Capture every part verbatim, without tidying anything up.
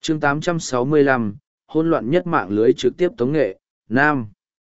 chương tám trăm sáu mươi lăm, hỗn loạn nhất mạng lưới trực tiếp tống nghệ, Nam.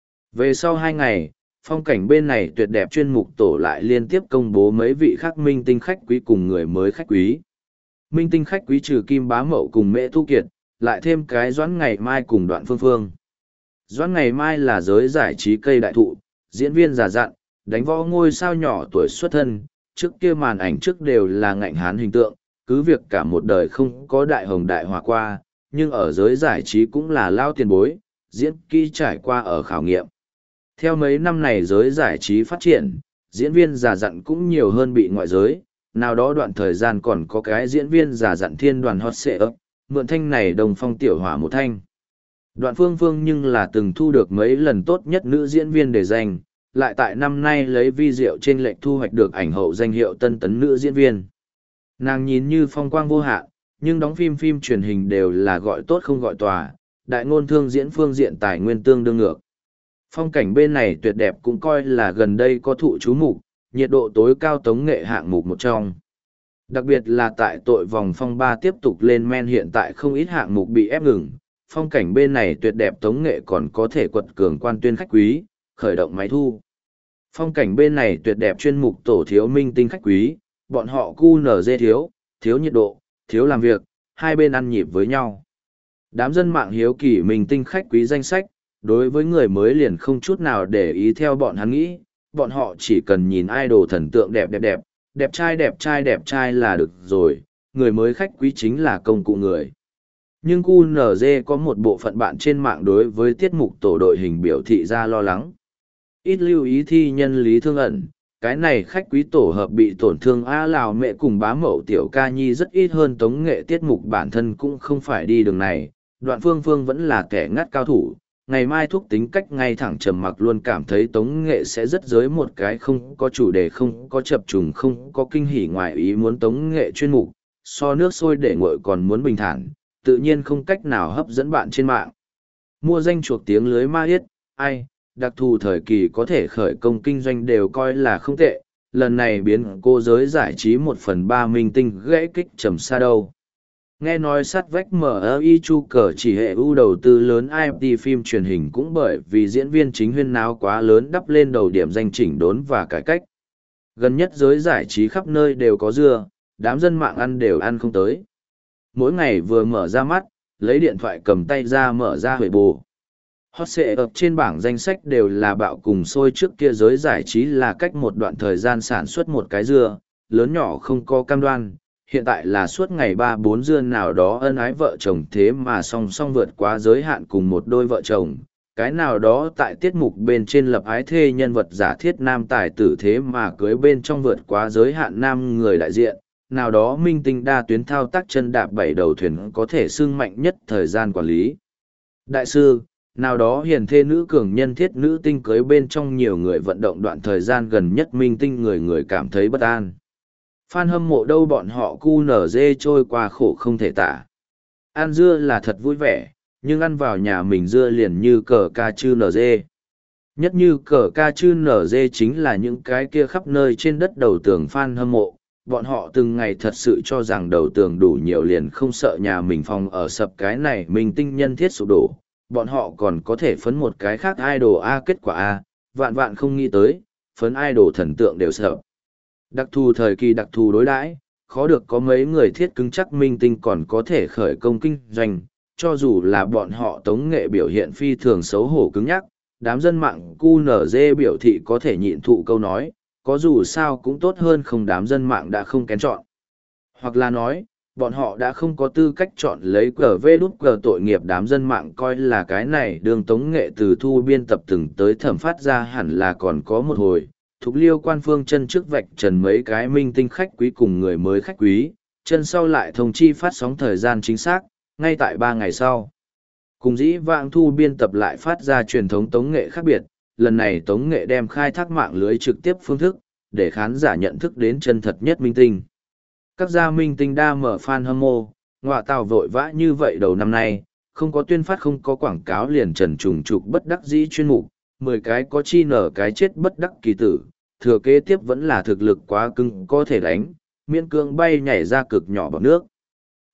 Về sau hai ngày, phong cảnh bên này tuyệt đẹp chuyên mục tổ lại liên tiếp công bố mấy vị khác minh tinh khách quý cùng người mới khách quý. Minh tinh khách quý trừ Kim Bá Mậu cùng Mễ Thu Kiệt, lại thêm cái Doãn Ngày Mai cùng Đoạn Phương Phương. Doãn Ngày Mai là giới giải trí cây đại thụ, diễn viên già dặn, đánh võ ngôi sao nhỏ tuổi xuất thân, trước kia màn ảnh trước đều là ngạnh hán hình tượng, cứ việc cả một đời không có đại hồng đại hòa qua, nhưng ở giới giải trí cũng là lao tiền bối, diễn kỹ trải qua ở khảo nghiệm. Theo mấy năm này giới giải trí phát triển, diễn viên già dặn cũng nhiều hơn bị ngoại giới, nào đó đoạn thời gian còn có cái diễn viên già dặn thiên đoàn hot xệ ấp, mượn thanh này đồng phong tiểu hỏa một thanh. Đoạn Phương Phương nhưng là từng thu được mấy lần tốt nhất nữ diễn viên để giành, lại tại năm nay lấy vi diệu trên lệnh thu hoạch được ảnh hậu danh hiệu tân tấn nữ diễn viên. Nàng nhìn như phong quang vô hạn, nhưng đóng phim phim truyền hình đều là gọi tốt không gọi tòa, đại ngôn thương diễn phương diện tài nguyên tương đương ngược. Phong cảnh bên này tuyệt đẹp cũng coi là gần đây có thụ chú mục, nhiệt độ tối cao tống nghệ hạng mục một trong. Đặc biệt là tại tội vòng phong ba tiếp tục lên men hiện tại không ít hạng mục bị ép ngừng, phong cảnh bên này tuyệt đẹp tống nghệ còn có thể quật cường quan tuyên khách quý, khởi động máy thu. Phong cảnh bên này tuyệt đẹp chuyên mục tổ thiếu minh tinh khách quý, bọn họ cu nở dê thiếu, thiếu nhiệt độ, thiếu làm việc, hai bên ăn nhịp với nhau. Đám dân mạng hiếu kỳ minh tinh khách quý danh sách, đối với người mới liền không chút nào để ý theo bọn hắn nghĩ, bọn họ chỉ cần nhìn idol thần tượng đẹp đẹp đẹp, đẹp trai đẹp trai đẹp trai là được rồi, người mới khách quý chính là công cụ người. Nhưng cu nở dê có một bộ phận bạn trên mạng đối với tiết mục tổ đội hình biểu thị ra lo lắng. Ít lưu ý thi nhân lý thương ẩn, cái này khách quý tổ hợp bị tổn thương A Lào Mẹ cùng Bá Mậu Tiểu Ca Nhi rất ít hơn tống nghệ tiết mục bản thân cũng không phải đi đường này, Đoạn Phương Phương vẫn là kẻ ngắt cao thủ, ngày mai thúc tính cách ngay thẳng trầm mặc luôn cảm thấy tống nghệ sẽ rất giới một cái không có chủ đề không có chập trùng không có kinh hỉ ngoài ý muốn tống nghệ chuyên mục, so nước sôi để nguội còn muốn bình thản, tự nhiên không cách nào hấp dẫn bạn trên mạng. Mua danh chuộc tiếng lưới ma yết, ai, đặc thù thời kỳ có thể khởi công kinh doanh đều coi là không tệ, lần này biến cô giới giải trí một phần ba minh tinh gãy kích trầm xa đâu. Nghe nói sát vách em i chu cờ chỉ hệ ưu đầu tư lớn i ép tê phim truyền hình cũng bởi vì diễn viên chính huyên náo quá lớn đắp lên đầu điểm danh chỉnh đốn và cải cách. Gần nhất giới giải trí khắp nơi đều có dưa, đám dân mạng ăn đều ăn không tới. Mỗi ngày vừa mở ra mắt, lấy điện thoại cầm tay ra mở ra huệ bù. Hot xệ ập trên bảng danh sách đều là bạo cùng sôi trước kia giới giải trí là cách một đoạn thời gian sản xuất một cái dưa, lớn nhỏ không có cam đoan, hiện tại là suốt ngày ba bốn dưa nào đó ân ái vợ chồng thế mà song song vượt quá giới hạn cùng một đôi vợ chồng, cái nào đó tại tiết mục bên trên lập ái thê nhân vật giả thiết nam tài tử thế mà cưới bên trong vượt quá giới hạn nam người đại diện, nào đó minh tinh đa tuyến thao tác chân đạp bảy đầu thuyền có thể xưng mạnh nhất thời gian quản lý. Đại sư, nào đó hiền thê nữ cường nhân thiết nữ tinh cưới bên trong nhiều người vận động đoạn thời gian gần nhất minh tinh người người cảm thấy bất an. Fan hâm mộ đâu bọn họ cu nở dê trôi qua khổ không thể tả. Ăn dưa là thật vui vẻ, nhưng ăn vào nhà mình dưa liền như cờ ca chư nở dê. Nhất như cờ ca chư nở dê chính là những cái kia khắp nơi trên đất đầu tường fan hâm mộ. Bọn họ từng ngày thật sự cho rằng đầu tường đủ nhiều liền không sợ nhà mình phòng ở sập cái này mình tinh nhân thiết sụp đổ. Bọn họ còn có thể phấn một cái khác idol A kết quả A, vạn vạn không nghĩ tới, phấn idol thần tượng đều sợ. Đặc thù thời kỳ đặc thù đối đãi, khó được có mấy người thiết cứng chắc minh tinh còn có thể khởi công kinh doanh, cho dù là bọn họ tống nghệ biểu hiện phi thường xấu hổ cứng nhắc, đám dân mạng cu nở dê biểu thị có thể nhịn thụ câu nói, có dù sao cũng tốt hơn không đám dân mạng đã không kén chọn. Hoặc là nói, bọn họ đã không có tư cách chọn lấy cờ vê đút cờ tội nghiệp đám dân mạng coi là cái này đường tống nghệ từ thu biên tập từng tới thẩm phát ra hẳn là còn có một hồi. Thục liêu quan phương chân trước vạch trần mấy cái minh tinh khách quý cùng người mới khách quý, chân sau lại thông chi phát sóng thời gian chính xác, ngay tại ba ngày sau. Cùng dĩ vãng thu biên tập lại phát ra truyền thống tống nghệ khác biệt, lần này tống nghệ đem khai thác mạng lưới trực tiếp phương thức, để khán giả nhận thức đến chân thật nhất minh tinh. Các gia minh tinh đa mở fan hâm mộ, ngọa tào vội vã như vậy đầu năm nay, không có tuyên phát không có quảng cáo liền trần trùng trục bất đắc dĩ chuyên mục, mười cái có chi nở cái chết bất đắc kỳ tử, thừa kế tiếp vẫn là thực lực quá cứng có thể đánh, miễn cưỡng bay nhảy ra cực nhỏ bằng nước.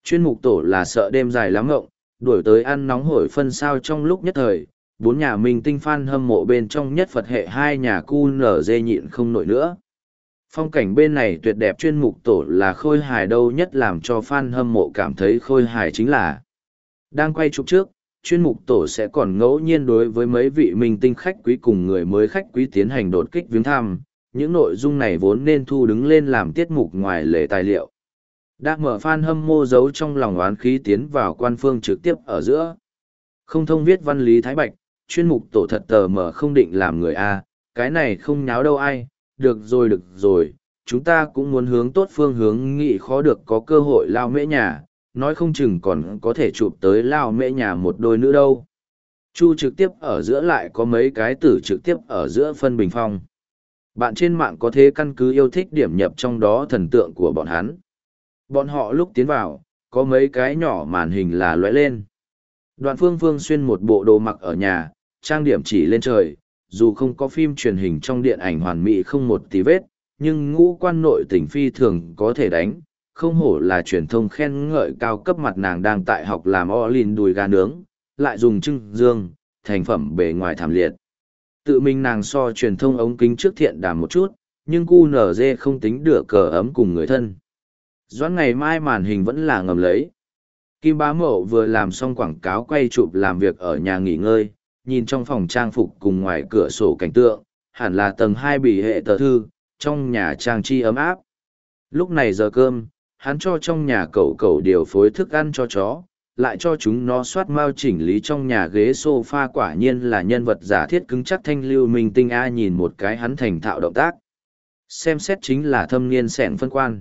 Chuyên mục tổ là sợ đêm dài lắm ngộng, đuổi tới ăn nóng hổi phân sao trong lúc nhất thời, bốn nhà minh tinh fan hâm mộ bên trong nhất Phật hệ hai nhà cu nở dê nhịn không nổi nữa. Phong cảnh bên này tuyệt đẹp, chuyên mục tổ là khôi hài đâu nhất làm cho fan hâm mộ cảm thấy khôi hài chính là đang quay chụp trước, chuyên mục tổ sẽ còn ngẫu nhiên đối với mấy vị minh tinh khách quý cùng người mới khách quý tiến hành đột kích viếng thăm. Những nội dung này vốn nên thu đứng lên làm tiết mục ngoài lề tài liệu. Đã mở fan hâm mộ giấu trong lòng oán khí tiến vào quan phương trực tiếp ở giữa. Không thông viết văn Lý Thái Bạch, chuyên mục tổ thật tờ mở không định làm người A, cái này không nháo đâu ai, được rồi được rồi, chúng ta cũng muốn hướng tốt phương hướng nghị khó được có cơ hội lao mễ nhà, nói không chừng còn có thể chụp tới lao mễ nhà một đôi nữa đâu. Chu trực tiếp ở giữa lại có mấy cái tử trực tiếp ở giữa phân bình phong. Bạn trên mạng có thể căn cứ yêu thích điểm nhập trong đó thần tượng của bọn hắn. Bọn họ lúc tiến vào, có mấy cái nhỏ màn hình là lóe lên. Đoạn Phương Phương xuyên một bộ đồ mặc ở nhà, trang điểm chỉ lên trời, dù không có phim truyền hình trong điện ảnh hoàn mỹ không một tí vết, nhưng ngũ quan nội tình phi thường có thể đánh, không hổ là truyền thông khen ngợi cao cấp. Mặt nàng đang tại học làm Olin đùi gà nướng, lại dùng trưng dương, thành phẩm bề ngoài thảm liệt. Tự mình nàng so truyền thông ống kính trước thiện đàm một chút, nhưng cu nở dê không tính được cờ ấm cùng người thân. Doãn ngày mai màn hình vẫn là ngầm lấy. Kim Bá Mậu vừa làm xong quảng cáo quay chụp làm việc ở nhà nghỉ ngơi, nhìn trong phòng trang phục cùng ngoài cửa sổ cảnh tượng, hẳn là tầng hai bì hệ tờ thư, trong nhà trang trí ấm áp. Lúc này giờ cơm, hắn cho trong nhà cậu cậu điều phối thức ăn cho chó, lại cho chúng nó soát mao chỉnh lý trong nhà ghế sofa. Quả nhiên là nhân vật giả thiết cứng chắc thanh lưu minh tinh A, nhìn một cái hắn thành thạo động tác. Xem xét chính là thâm niên sẻn phân quan.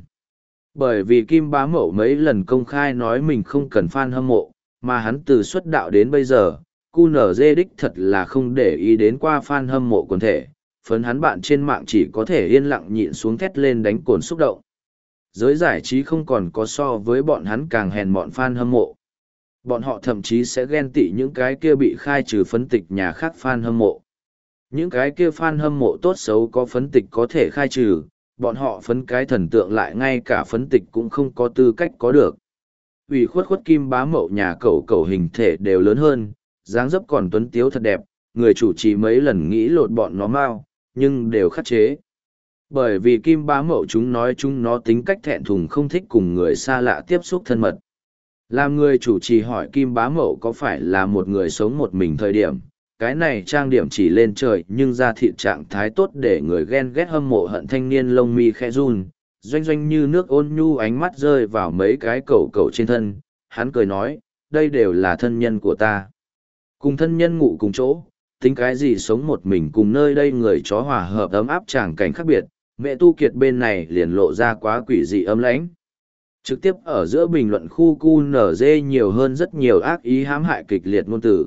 Bởi vì Kim Bá Mậu mấy lần công khai nói mình không cần fan hâm mộ, mà hắn từ xuất đạo đến bây giờ, cu nở dê đích thật là không để ý đến qua fan hâm mộ quần thể, phấn hắn bạn trên mạng chỉ có thể yên lặng nhịn xuống thét lên đánh cồn xúc động. Giới giải trí không còn có so với bọn hắn càng hèn mọn fan hâm mộ. Bọn họ thậm chí sẽ ghen tị những cái kia bị khai trừ phấn tịch nhà khác fan hâm mộ. Những cái kia fan hâm mộ tốt xấu có phấn tịch có thể khai trừ, bọn họ phấn cái thần tượng lại ngay cả phấn tịch cũng không có tư cách có được. Ủy khuất khuất Kim Bá Mậu nhà cậu cậu hình thể đều lớn hơn, dáng dấp còn tuấn tiếu thật đẹp, người chủ trì mấy lần nghĩ lột bọn nó mau, nhưng đều khắc chế. Bởi vì Kim Bá Mậu chúng nói chúng nó tính cách thẹn thùng, không thích cùng người xa lạ tiếp xúc thân mật. Làm người chủ trì hỏi Kim Bá Mậu có phải là một người sống một mình thời điểm, cái này trang điểm chỉ lên trời nhưng ra thịt trạng thái tốt để người ghen ghét hâm mộ hận thanh niên lông mi khẽ run, doanh doanh như nước ôn nhu ánh mắt rơi vào mấy cái cẩu cẩu trên thân, hắn cười nói, đây đều là thân nhân của ta. Cùng thân nhân ngủ cùng chỗ, tính cái gì sống một mình cùng nơi đây người chó hòa hợp ấm áp tràng cảnh khác biệt, mẹ tu kiệt bên này liền lộ ra quá quỷ dị ấm lãnh. Trực tiếp ở giữa bình luận khu cu nở dê nhiều hơn rất nhiều ác ý hãm hại kịch liệt ngôn từ.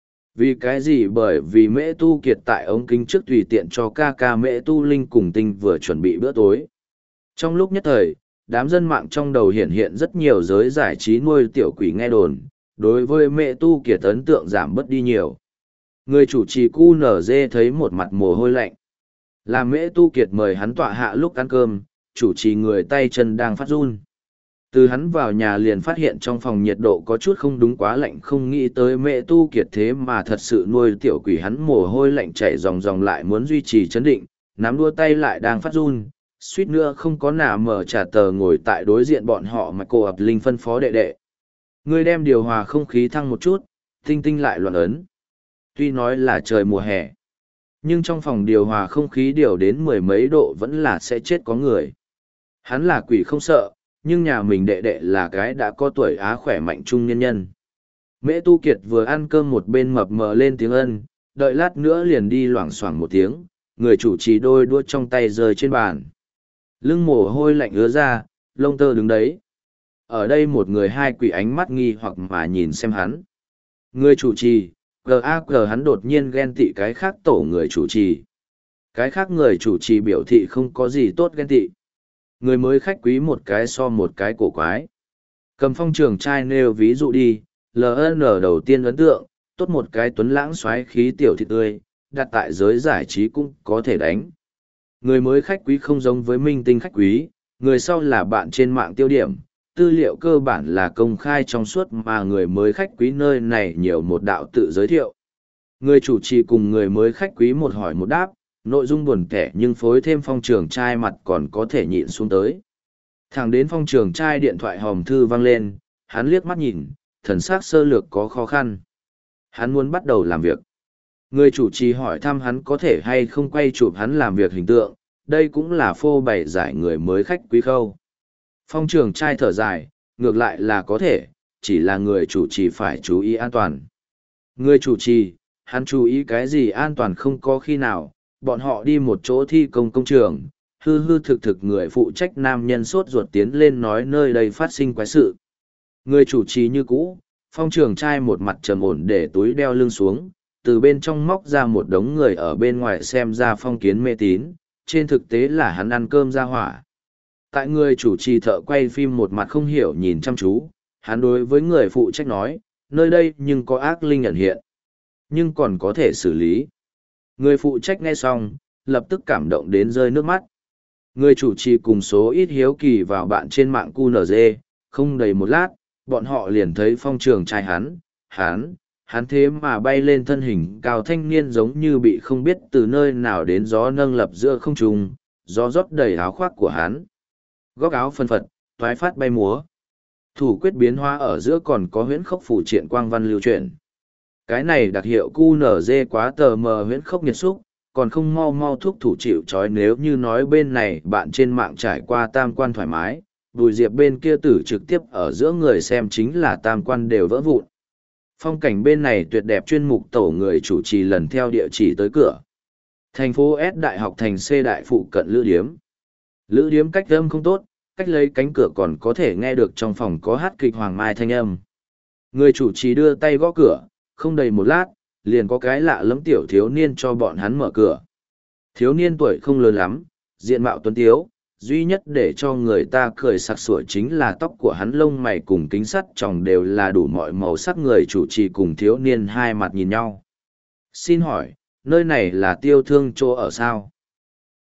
Vì cái gì? Bởi vì mẹ tu kiệt tại ống kính trước tùy tiện cho ca ca mẹ tu linh cùng tinh vừa chuẩn bị bữa tối. Trong lúc nhất thời, đám dân mạng trong đầu hiện hiện rất nhiều giới giải trí nuôi tiểu quỷ nghe đồn, đối với mẹ tu kiệt ấn tượng giảm bớt đi nhiều. Người chủ trì cu nở dê thấy một mặt mồ hôi lạnh. Là mẹ tu kiệt mời hắn tọa hạ lúc ăn cơm, chủ trì người tay chân đang phát run. Từ hắn vào nhà liền phát hiện trong phòng nhiệt độ có chút không đúng, quá lạnh, không nghĩ tới mẹ tu kiệt thế mà thật sự nuôi tiểu quỷ. Hắn mồ hôi lạnh chảy ròng ròng, lại muốn duy trì chấn định, nắm đua tay lại đang phát run, suýt nữa không có nả mở trà tờ ngồi tại đối diện bọn họ mà cô ập linh phân phó đệ đệ. Ngươi đem điều hòa không khí thăng một chút, tinh tinh lại loạn ấn. Tuy nói là trời mùa hè, nhưng trong phòng điều hòa không khí điều đến mười mấy độ vẫn là sẽ chết có người. Hắn là quỷ không sợ, nhưng nhà mình đệ đệ là cái đã có tuổi á khỏe mạnh trung nhân nhân. Mễ Tu Kiệt vừa ăn cơm một bên mập mờ lên tiếng ân, đợi lát nữa liền đi loảng xoảng một tiếng, người chủ trì đôi đua trong tay rơi trên bàn. Lưng mồ hôi lạnh ứa ra, lông tơ đứng đấy. Ở đây một người hai quỷ ánh mắt nghi hoặc mà nhìn xem hắn. Người chủ trì, gờ a gờ hắn đột nhiên ghen tị cái khác tổ người chủ trì. Cái khác người chủ trì biểu thị không có gì tốt ghen tị. Người mới khách quý một cái so một cái cổ quái. Cầm Phong trường trai nêu ví dụ đi, lờ en đầu tiên ấn tượng, tốt một cái tuấn lãng xoáy khí tiểu thịt tươi, đặt tại giới giải trí cũng có thể đánh. Người mới khách quý không giống với minh tinh khách quý, người sau là bạn trên mạng tiêu điểm, tư liệu cơ bản là công khai trong suốt mà người mới khách quý nơi này nhiều một đạo tự giới thiệu. Người chủ trì cùng người mới khách quý một hỏi một đáp, nội dung buồn tẻ nhưng phối thêm Phong Trường trai mặt còn có thể nhịn xuống tới. Thẳng đến Phong Trường trai điện thoại hòm thư vang lên, hắn liếc mắt nhìn, thần sắc sơ lược có khó khăn. Hắn muốn bắt đầu làm việc. Người chủ trì hỏi thăm hắn có thể hay không quay chụp hắn làm việc hình tượng, đây cũng là phô bày giải người mới khách quý khâu. Phong Trường trai thở dài, ngược lại là có thể, chỉ là người chủ trì phải chú ý an toàn. Người chủ trì, hắn chú ý cái gì an toàn không có khi nào, bọn họ đi một chỗ thi công công trường, hư hư thực thực người phụ trách nam nhân sốt ruột tiến lên nói nơi đây phát sinh quái sự. Người chủ trì như cũ, Phong Trường trai một mặt trầm ổn để túi đeo lưng xuống, từ bên trong móc ra một đống người ở bên ngoài xem ra phong kiến mê tín, trên thực tế là hắn ăn cơm ra hỏa. Tại người chủ trì thợ quay phim một mặt không hiểu nhìn chăm chú, hắn đối với người phụ trách nói, nơi đây nhưng có ác linh ẩn hiện, nhưng còn có thể xử lý. Người phụ trách nghe xong, lập tức cảm động đến rơi nước mắt. Người chủ trì cùng số ít hiếu kỳ vào bạn trên mạng quy en giê, không đầy một lát, bọn họ liền thấy Phong Trường trai hắn, hắn, hắn thế mà bay lên thân hình cao thanh niên giống như bị không biết từ nơi nào đến gió nâng lập giữa không trung, gió rót đầy áo khoác của hắn. Góc áo phân phật, thoái phát bay múa. Thủ quyết biến hóa ở giữa còn có huyễn khốc phủ triện quang văn lưu truyền. Cái này đặc hiệu quy en giê quá tờ mờ huyễn khốc nghiệt xúc, còn không mau mau thuốc thủ chịu trói nếu như nói bên này bạn trên mạng trải qua tam quan thoải mái, Bùi Diệp bên kia tử trực tiếp ở giữa người xem chính là tam quan đều vỡ vụn. Phong cảnh bên này tuyệt đẹp chuyên mục tổ người chủ trì lần theo địa chỉ tới cửa. Thành phố S Đại học thành C Đại phụ cận Lữ Điếm. Lữ Điếm cách âm không tốt, cách lấy cánh cửa còn có thể nghe được trong phòng có hát kịch Hoàng Mai thanh âm. Người chủ trì đưa tay gõ cửa, không đầy một lát, liền có cái lạ lẫm tiểu thiếu niên cho bọn hắn mở cửa. Thiếu niên tuổi không lớn lắm, diện mạo tuấn tiếu, duy nhất để cho người ta cười sặc sủa chính là tóc của hắn lông mày cùng kính sắt tròng đều là đủ mọi màu sắc. Người chủ trì cùng thiếu niên hai mặt nhìn nhau. Xin hỏi, nơi này là Tiêu Thương chỗ ở sao?